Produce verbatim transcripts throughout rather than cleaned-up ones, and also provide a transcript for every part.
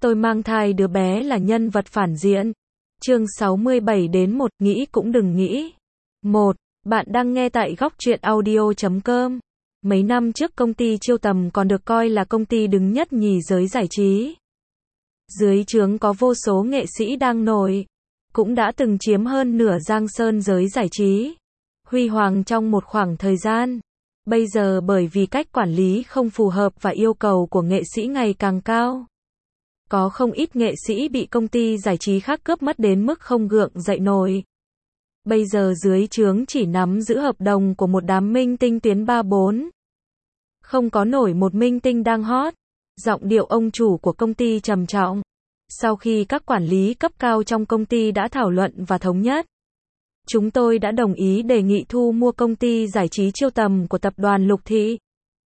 Tôi mang thai đứa bé là nhân vật phản diện. Chương sáu mươi bảy đến một, nghĩ cũng đừng nghĩ. một. Bạn đang nghe tại góc truyện audio chấm com. Mấy năm trước công ty Chiêu Tầm còn được coi là công ty đứng nhất nhì giới giải trí. Dưới trướng có vô số nghệ sĩ đang nổi, cũng đã từng chiếm hơn nửa giang sơn giới giải trí, huy hoàng trong một khoảng thời gian. Bây giờ bởi vì cách quản lý không phù hợp và yêu cầu của nghệ sĩ ngày càng cao, có không ít nghệ sĩ bị công ty giải trí khác cướp mất đến mức không gượng dậy nổi. Bây giờ dưới trướng chỉ nắm giữ hợp đồng của một đám minh tinh tuyến ba bốn. Không có nổi một minh tinh đang hot. Giọng điệu ông chủ của công ty trầm trọng. Sau khi các quản lý cấp cao trong công ty đã thảo luận và thống nhất, chúng tôi đã đồng ý đề nghị thu mua công ty giải trí Chiêu Tầm của tập đoàn Lục Thị.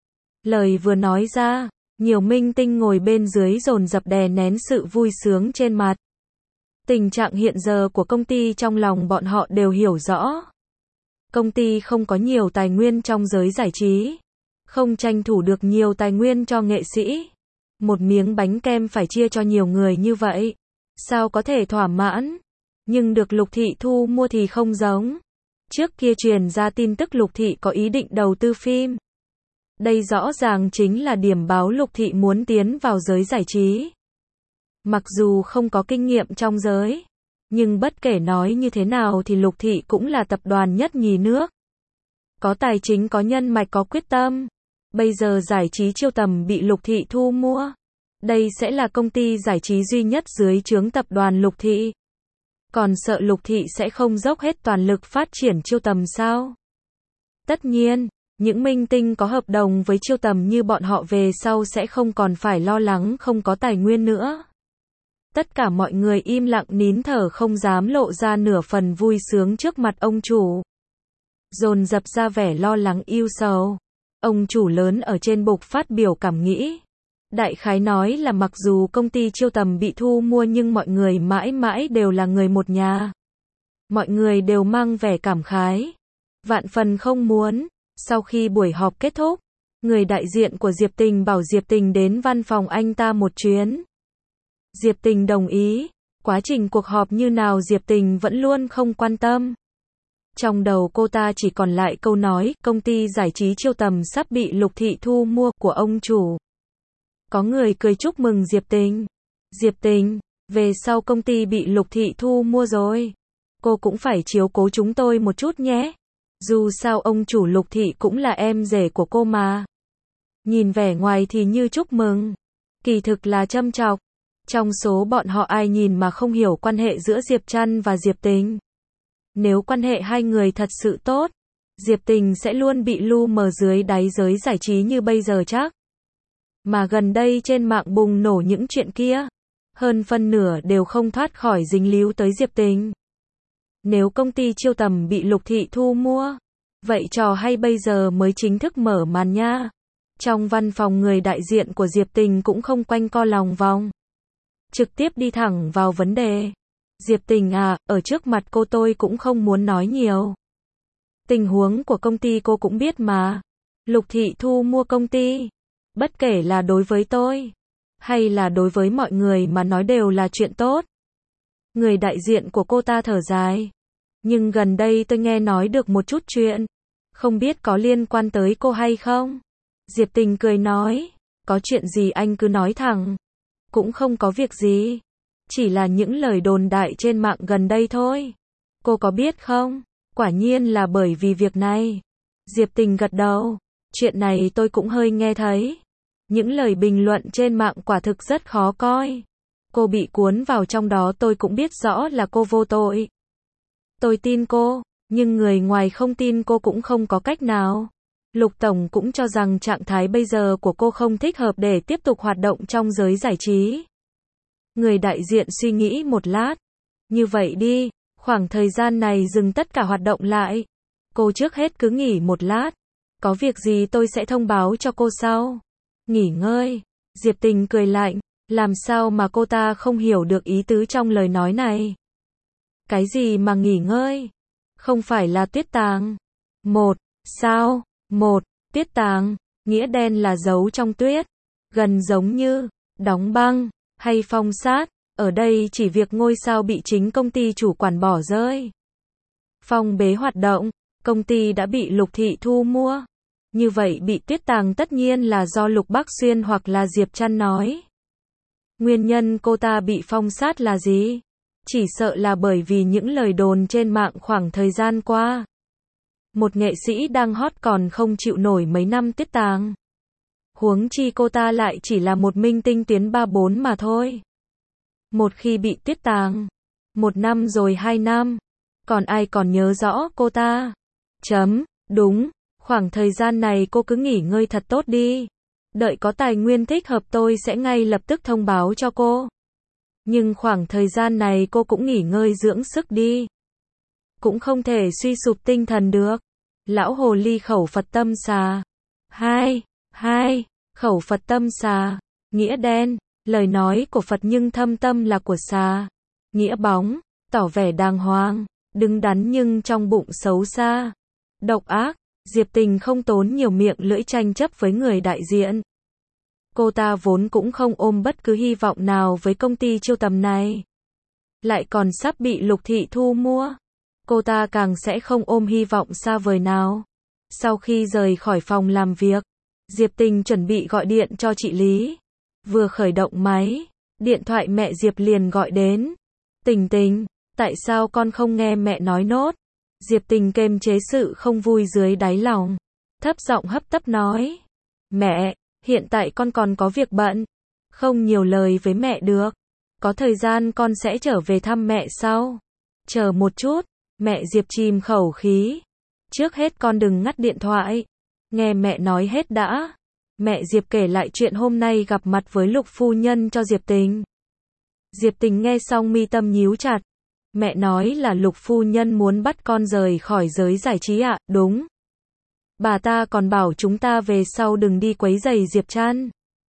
Lời vừa nói ra, nhiều minh tinh ngồi bên dưới dồn dập đè nén sự vui sướng trên mặt. Tình trạng hiện giờ của công ty trong lòng bọn họ đều hiểu rõ. Công ty không có nhiều tài nguyên trong giới giải trí, không tranh thủ được nhiều tài nguyên cho nghệ sĩ. Một miếng bánh kem phải chia cho nhiều người như vậy, sao có thể thỏa mãn? Nhưng được Lục Thị thu mua thì không giống. Trước kia truyền ra tin tức Lục Thị có ý định đầu tư phim. Đây rõ ràng chính là điểm báo Lục Thị muốn tiến vào giới giải trí. Mặc dù không có kinh nghiệm trong giới, nhưng bất kể nói như thế nào thì Lục Thị cũng là tập đoàn nhất nhì nước. Có tài chính, có nhân mạch, có quyết tâm. Bây giờ giải trí Chiêu Tầm bị Lục Thị thu mua. Đây sẽ là công ty giải trí duy nhất dưới trướng tập đoàn Lục Thị. Còn sợ Lục Thị sẽ không dốc hết toàn lực phát triển Chiêu Tầm sao? Tất nhiên, những minh tinh có hợp đồng với Chiêu Tầm như bọn họ về sau sẽ không còn phải lo lắng không có tài nguyên nữa. Tất cả mọi người im lặng nín thở không dám lộ ra nửa phần vui sướng trước mặt ông chủ. Dồn dập ra vẻ lo lắng ưu sầu. Ông chủ lớn ở trên bục phát biểu cảm nghĩ. Đại khái nói là mặc dù công ty Chiêu Tầm bị thu mua nhưng mọi người mãi mãi đều là người một nhà. Mọi người đều mang vẻ cảm khái. Vạn phần không muốn. Sau khi buổi họp kết thúc, người đại diện của Diệp Tình bảo Diệp Tình đến văn phòng anh ta một chuyến. Diệp Tình đồng ý. Quá trình cuộc họp như nào Diệp Tình vẫn luôn không quan tâm. Trong đầu cô ta chỉ còn lại câu nói, công ty giải trí Chiêu Tầm sắp bị Lục Thị thu mua của ông chủ. Có người cười chúc mừng Diệp Tình. Diệp Tình, về sau công ty bị Lục Thị thu mua rồi, cô cũng phải chiếu cố chúng tôi một chút nhé. Dù sao ông chủ Lục Thị cũng là em rể của cô mà. Nhìn vẻ ngoài thì như chúc mừng, kỳ thực là châm chọc. Trong số bọn họ ai nhìn mà không hiểu quan hệ giữa Diệp Trăn và Diệp Tình. Nếu quan hệ hai người thật sự tốt, Diệp Tình sẽ luôn bị lu mờ dưới đáy giới giải trí như bây giờ chắc. Mà gần đây trên mạng bùng nổ những chuyện kia, hơn phân nửa đều không thoát khỏi dính líu tới Diệp Tình. Nếu công ty Chiêu Tầm bị Lục Thị thu mua, vậy trò hay bây giờ mới chính thức mở màn nha. Trong văn phòng người đại diện của Diệp Tình cũng không quanh co lòng vòng, trực tiếp đi thẳng vào vấn đề. Diệp Tình à, ở trước mặt cô tôi cũng không muốn nói nhiều. Tình huống của công ty cô cũng biết mà. Lục Thị thu mua công ty, bất kể là đối với tôi, hay là đối với mọi người mà nói đều là chuyện tốt. Người đại diện của cô ta thở dài. Nhưng gần đây tôi nghe nói được một chút chuyện, không biết có liên quan tới cô hay không? Diệp Tình cười nói, có chuyện gì anh cứ nói thẳng. Cũng không có việc gì. Chỉ là những lời đồn đại trên mạng gần đây thôi. Cô có biết không? Quả nhiên là bởi vì việc này. Diệp Tình gật đầu. Chuyện này tôi cũng hơi nghe thấy. Những lời bình luận trên mạng quả thực rất khó coi. Cô bị cuốn vào trong đó tôi cũng biết rõ là cô vô tội. Tôi tin cô, nhưng người ngoài không tin cô cũng không có cách nào. Lục Tổng cũng cho rằng trạng thái bây giờ của cô không thích hợp để tiếp tục hoạt động trong giới giải trí. Người đại diện suy nghĩ một lát. Như vậy đi, khoảng thời gian này dừng tất cả hoạt động lại. Cô trước hết cứ nghỉ một lát. Có việc gì tôi sẽ thông báo cho cô sau. Nghỉ ngơi. Diệp Tình cười lạnh. Làm sao mà cô ta không hiểu được ý tứ trong lời nói này? Cái gì mà nghỉ ngơi? Không phải là tuyết tàng. Một, sao? Một, tuyết tàng, nghĩa đen là giấu trong tuyết. Gần giống như, đóng băng. hay phong sát, ở đây chỉ việc ngôi sao bị chính công ty chủ quản bỏ rơi. Phong bế hoạt động, công ty đã bị Lục Thị thu mua. Như vậy bị tuyết tàng tất nhiên là do Lục Bắc Xuyên hoặc là Diệp Trăn nói. Nguyên nhân cô ta bị phong sát là gì? Chỉ sợ là bởi vì những lời đồn trên mạng khoảng thời gian qua. Một nghệ sĩ đang hot còn không chịu nổi mấy năm tuyết tàng. Huống chi cô ta lại chỉ là một minh tinh tuyến ba bốn mà thôi. Một khi bị tuyết tàng, một năm rồi hai năm, còn ai còn nhớ rõ cô ta? Chấm, đúng, khoảng thời gian này cô cứ nghỉ ngơi thật tốt đi. Đợi có tài nguyên thích hợp tôi sẽ ngay lập tức thông báo cho cô. Nhưng khoảng thời gian này cô cũng nghỉ ngơi dưỡng sức đi. Cũng không thể suy sụp tinh thần được. Lão hồ ly khẩu Phật tâm xà. Hai, hai, khẩu Phật tâm xà. Nghĩa đen, lời nói của Phật nhưng thâm tâm là của xà. Nghĩa bóng, tỏ vẻ đàng hoàng, đứng đắn nhưng trong bụng xấu xa. Độc ác, Diệp Tình không tốn nhiều miệng lưỡi tranh chấp với người đại diện. Cô ta vốn cũng không ôm bất cứ hy vọng nào với công ty chiêu tầm này. Lại còn sắp bị Lục Thị thu mua. Cô ta càng sẽ không ôm hy vọng xa vời nào. Sau khi rời khỏi phòng làm việc, Diệp Tình chuẩn bị gọi điện cho chị Lý. Vừa khởi động máy, điện thoại mẹ Diệp liền gọi đến. Tình Tình, tại sao con không nghe mẹ nói nốt? Diệp Tình kiềm chế sự không vui dưới đáy lòng. Thấp giọng hấp tấp nói. Mẹ, hiện tại con còn có việc bận. Không nhiều lời với mẹ được. Có thời gian con sẽ trở về thăm mẹ sau. Chờ một chút, mẹ Diệp chìm khẩu khí. Trước hết con đừng ngắt điện thoại. Nghe mẹ nói hết đã. Mẹ Diệp kể lại chuyện hôm nay gặp mặt với Lục phu nhân cho Diệp Tình. Diệp Tình nghe xong mi tâm nhíu chặt. Mẹ nói là Lục phu nhân muốn bắt con rời khỏi giới giải trí ạ, à? Đúng. Bà ta còn bảo chúng ta về sau đừng đi quấy rầy Diệp Trăn.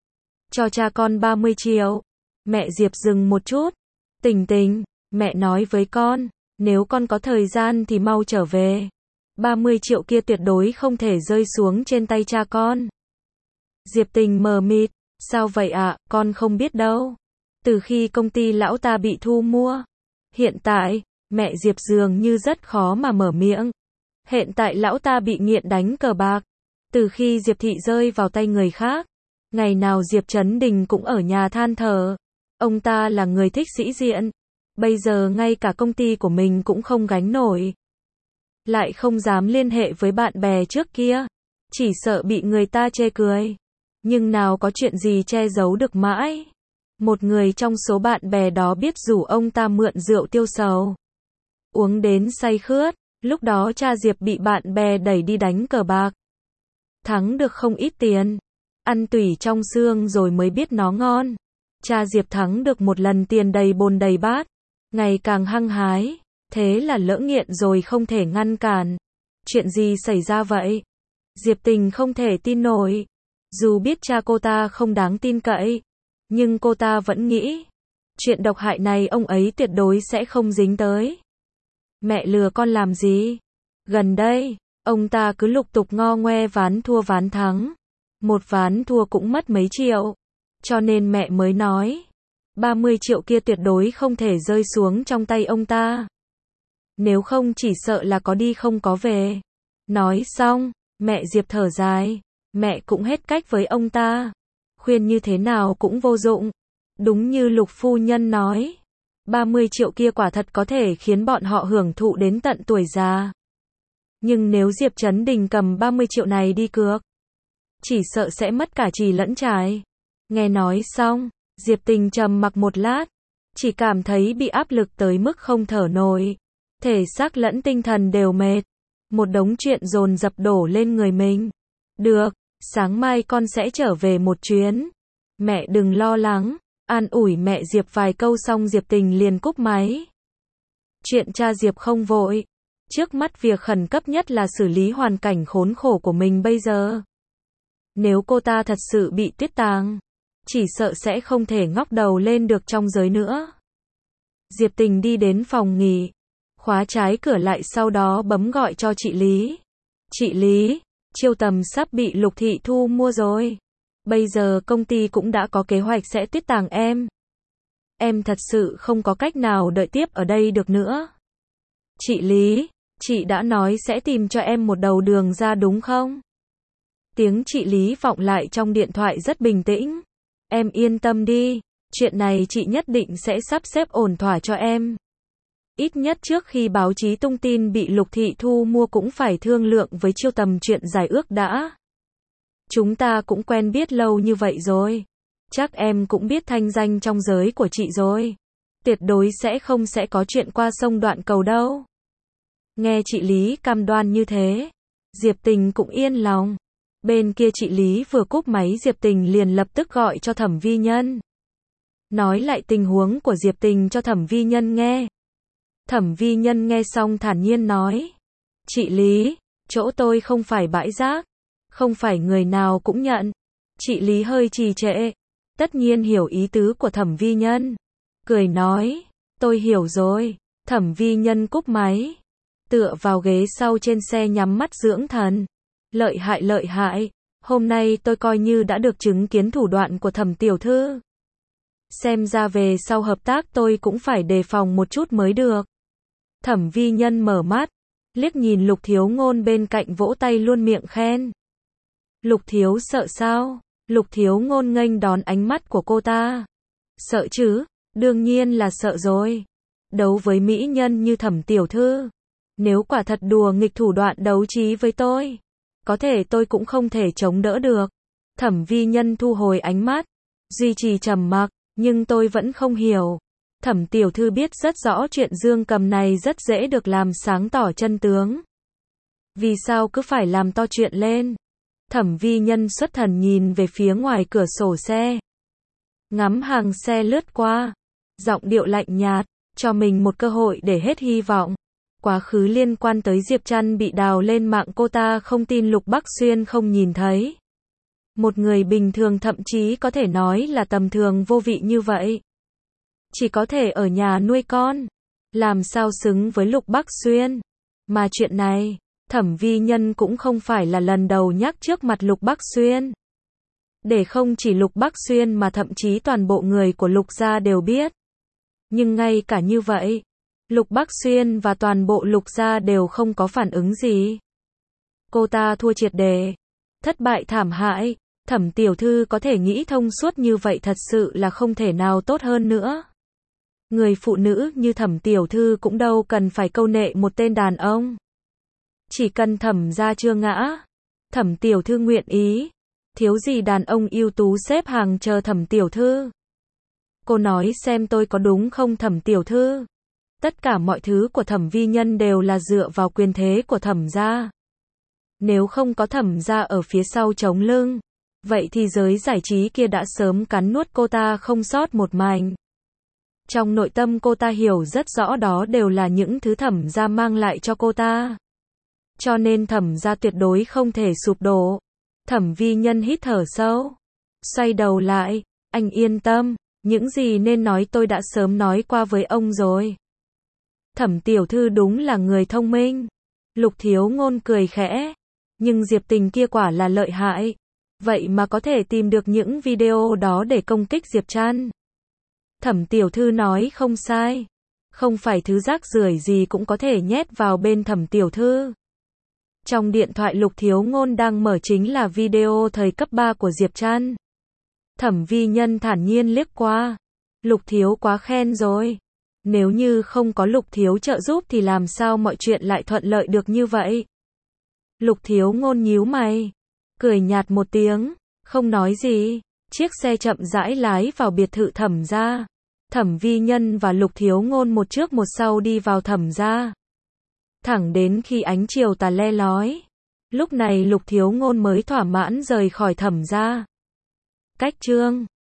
Cho cha con ba mươi triệu. Mẹ Diệp dừng một chút. Tình Tình, mẹ nói với con, nếu con có thời gian thì mau trở về. ba mươi triệu kia tuyệt đối không thể rơi xuống trên tay cha con. Diệp Tình mờ mịt, sao vậy ạ, à? Con không biết đâu. Từ khi công ty lão ta bị thu mua, hiện tại, mẹ Diệp dường như rất khó mà mở miệng. Hiện tại lão ta bị nghiện đánh cờ bạc. Từ khi Diệp Thị rơi vào tay người khác, ngày nào Diệp Trấn Đình cũng ở nhà than thở. Ông ta là người thích sĩ diện. Bây giờ ngay cả công ty của mình cũng không gánh nổi. Lại không dám liên hệ với bạn bè trước kia. Chỉ sợ bị người ta chê cười. Nhưng nào có chuyện gì che giấu được mãi. Một người trong số bạn bè đó biết rủ ông ta mượn rượu tiêu sầu. Uống đến say khướt. Lúc đó cha Diệp bị bạn bè đẩy đi đánh cờ bạc. Thắng được không ít tiền. Ăn tủy trong xương rồi mới biết nó ngon. Cha Diệp thắng được một lần tiền đầy bồn đầy bát. Ngày càng hăng hái. Thế là lỡ nghiện rồi không thể ngăn cản. Chuyện gì xảy ra vậy? Diệp Tình không thể tin nổi. Dù biết cha cô ta không đáng tin cậy. Nhưng cô ta vẫn nghĩ. Chuyện độc hại này ông ấy tuyệt đối sẽ không dính tới. Mẹ lừa con làm gì? Gần đây, ông ta cứ lục tục ngo ngoe ván thua ván thắng. Một ván thua cũng mất mấy triệu. Cho nên mẹ mới nói. ba mươi triệu kia tuyệt đối không thể rơi xuống trong tay ông ta. Nếu không chỉ sợ là có đi không có về. Nói xong, mẹ Diệp thở dài. Mẹ cũng hết cách với ông ta. Khuyên như thế nào cũng vô dụng. Đúng như Lục phu nhân nói. ba mươi triệu kia quả thật có thể khiến bọn họ hưởng thụ đến tận tuổi già. Nhưng nếu Diệp Trấn Đình cầm ba mươi triệu này đi cược, chỉ sợ sẽ mất cả chì lẫn chài. Nghe nói xong, Diệp Tình trầm mặc một lát, chỉ cảm thấy bị áp lực tới mức không thở nổi. Thể xác lẫn tinh thần đều mệt. Một đống chuyện dồn dập đổ lên người mình. Được, sáng mai con sẽ trở về một chuyến. Mẹ đừng lo lắng. An ủi mẹ Diệp vài câu xong Diệp Tình liền cúp máy. Chuyện cha Diệp không vội. Trước mắt việc khẩn cấp nhất là xử lý hoàn cảnh khốn khổ của mình bây giờ. Nếu cô ta thật sự bị tuyết tàng, chỉ sợ sẽ không thể ngóc đầu lên được trong giới nữa. Diệp Tình đi đến phòng nghỉ, khóa trái cửa lại sau đó bấm gọi cho chị Lý. Chị Lý, Chiêu Tầm sắp bị Lục Thị thu mua rồi. Bây giờ công ty cũng đã có kế hoạch sẽ tuyết tàng em. em thật sự không có cách nào đợi tiếp ở đây được nữa. Chị Lý, chị đã nói sẽ tìm cho em một đầu đường ra đúng không? Tiếng chị Lý vọng lại trong điện thoại rất bình tĩnh. Em yên tâm đi, chuyện này chị nhất định sẽ sắp xếp ổn thỏa cho em. Ít nhất trước khi báo chí tung tin bị Lục Thị thu mua cũng phải thương lượng với Chiêu Tầm chuyện giải ước đã. Chúng ta cũng quen biết lâu như vậy rồi. Chắc em cũng biết thanh danh trong giới của chị rồi. Tuyệt đối sẽ không sẽ có chuyện qua sông đoạn cầu đâu. Nghe chị Lý cam đoan như thế, Diệp Tình cũng yên lòng. Bên kia chị Lý vừa cúp máy, Diệp Tình liền lập tức gọi cho Thẩm Vi Nhân. Nói lại tình huống của Diệp Tình cho Thẩm Vi Nhân nghe. Thẩm Vi Nhân nghe xong thản nhiên nói. Chị Lý, chỗ tôi không phải bãi rác. Không phải người nào cũng nhận. Chị Lý hơi trì trệ. Tất nhiên hiểu ý tứ của Thẩm Vi Nhân. Cười nói. Tôi hiểu rồi. Thẩm Vi Nhân cúp máy. Tựa vào ghế sau trên xe nhắm mắt dưỡng thần. Lợi hại lợi hại. Hôm nay tôi coi như đã được chứng kiến thủ đoạn của Thẩm tiểu thư. Xem ra về sau hợp tác tôi cũng phải đề phòng một chút mới được. Thẩm Vi Nhân mở mắt. Liếc nhìn Lục Thiếu Ngôn bên cạnh vỗ tay luôn miệng khen. Lục Thiếu sợ sao? Lục Thiếu Ngôn nghênh đón ánh mắt của cô ta. Sợ chứ? Đương nhiên là sợ rồi. Đấu với mỹ nhân như Thẩm tiểu thư. Nếu quả thật đùa nghịch thủ đoạn đấu trí với tôi, có thể tôi cũng không thể chống đỡ được. Thẩm Vi Nhân thu hồi ánh mắt, duy trì trầm mặc, nhưng tôi vẫn không hiểu. Thẩm tiểu thư biết rất rõ chuyện Dương Cầm này rất dễ được làm sáng tỏ chân tướng. Vì sao cứ phải làm to chuyện lên? Thẩm Vi Nhân xuất thần nhìn về phía ngoài cửa sổ xe. Ngắm hàng xe lướt qua, giọng điệu lạnh nhạt, cho mình một cơ hội để hết hy vọng. Quá khứ liên quan tới Diệp Trăn bị đào lên mạng, cô ta không tin Lục Bắc Xuyên không nhìn thấy. Một người bình thường, thậm chí có thể nói là tầm thường vô vị như vậy, chỉ có thể ở nhà nuôi con, làm sao xứng với Lục Bắc Xuyên. Mà chuyện này, Thẩm Vi Nhân cũng không phải là lần đầu nhắc trước mặt Lục Bắc Xuyên. Để không chỉ Lục Bắc Xuyên mà thậm chí toàn bộ người của Lục gia đều biết. Nhưng ngay cả như vậy, Lục Bắc Xuyên và toàn bộ Lục gia đều không có phản ứng gì. Cô ta thua triệt để, thất bại thảm hại. Thẩm tiểu thư có thể nghĩ thông suốt như vậy thật sự là không thể nào tốt hơn nữa. Người phụ nữ như Thẩm tiểu thư cũng đâu cần phải câu nệ một tên đàn ông. Chỉ cần Thẩm gia chưa ngã, Thẩm tiểu thư nguyện ý. Thiếu gì đàn ông ưu tú xếp hàng chờ Thẩm tiểu thư. Cô nói xem tôi có đúng không Thẩm tiểu thư? Tất cả mọi thứ của Thẩm Vi Nhân đều là dựa vào quyền thế của Thẩm gia. Nếu không có Thẩm gia ở phía sau chống lưng, vậy thì giới giải trí kia đã sớm cắn nuốt cô ta không sót một mảnh. Trong nội tâm cô ta hiểu rất rõ đó đều là những thứ Thẩm gia mang lại cho cô ta. Cho nên Thẩm gia tuyệt đối không thể sụp đổ. Thẩm Vi Nhân hít thở sâu, xoay đầu lại, anh yên tâm, những gì nên nói tôi đã sớm nói qua với ông rồi. Thẩm tiểu thư đúng là người thông minh. Lục Thiếu Ngôn cười khẽ. Nhưng Diệp Tình kia quả là lợi hại. Vậy mà có thể tìm được những video đó để công kích Diệp Trăn. Thẩm tiểu thư nói không sai. Không phải thứ rác rưởi gì cũng có thể nhét vào bên Thẩm tiểu thư. Trong điện thoại Lục Thiếu Ngôn đang mở chính là video thời cấp ba của Diệp Trăn. Thẩm Vi Nhân thản nhiên liếc qua. Lục Thiếu quá khen rồi. Nếu như không có Lục Thiếu trợ giúp thì làm sao mọi chuyện lại thuận lợi được như vậy? Lục Thiếu Ngôn nhíu mày, cười nhạt một tiếng, không nói gì. Chiếc xe chậm rãi lái vào biệt thự Thẩm gia. Thẩm Vi Nhân và Lục Thiếu Ngôn một trước một sau đi vào Thẩm gia. Thẳng đến khi ánh chiều tà le lói, lúc này Lục Thiếu Ngôn mới thỏa mãn rời khỏi Thẩm gia. Cách chương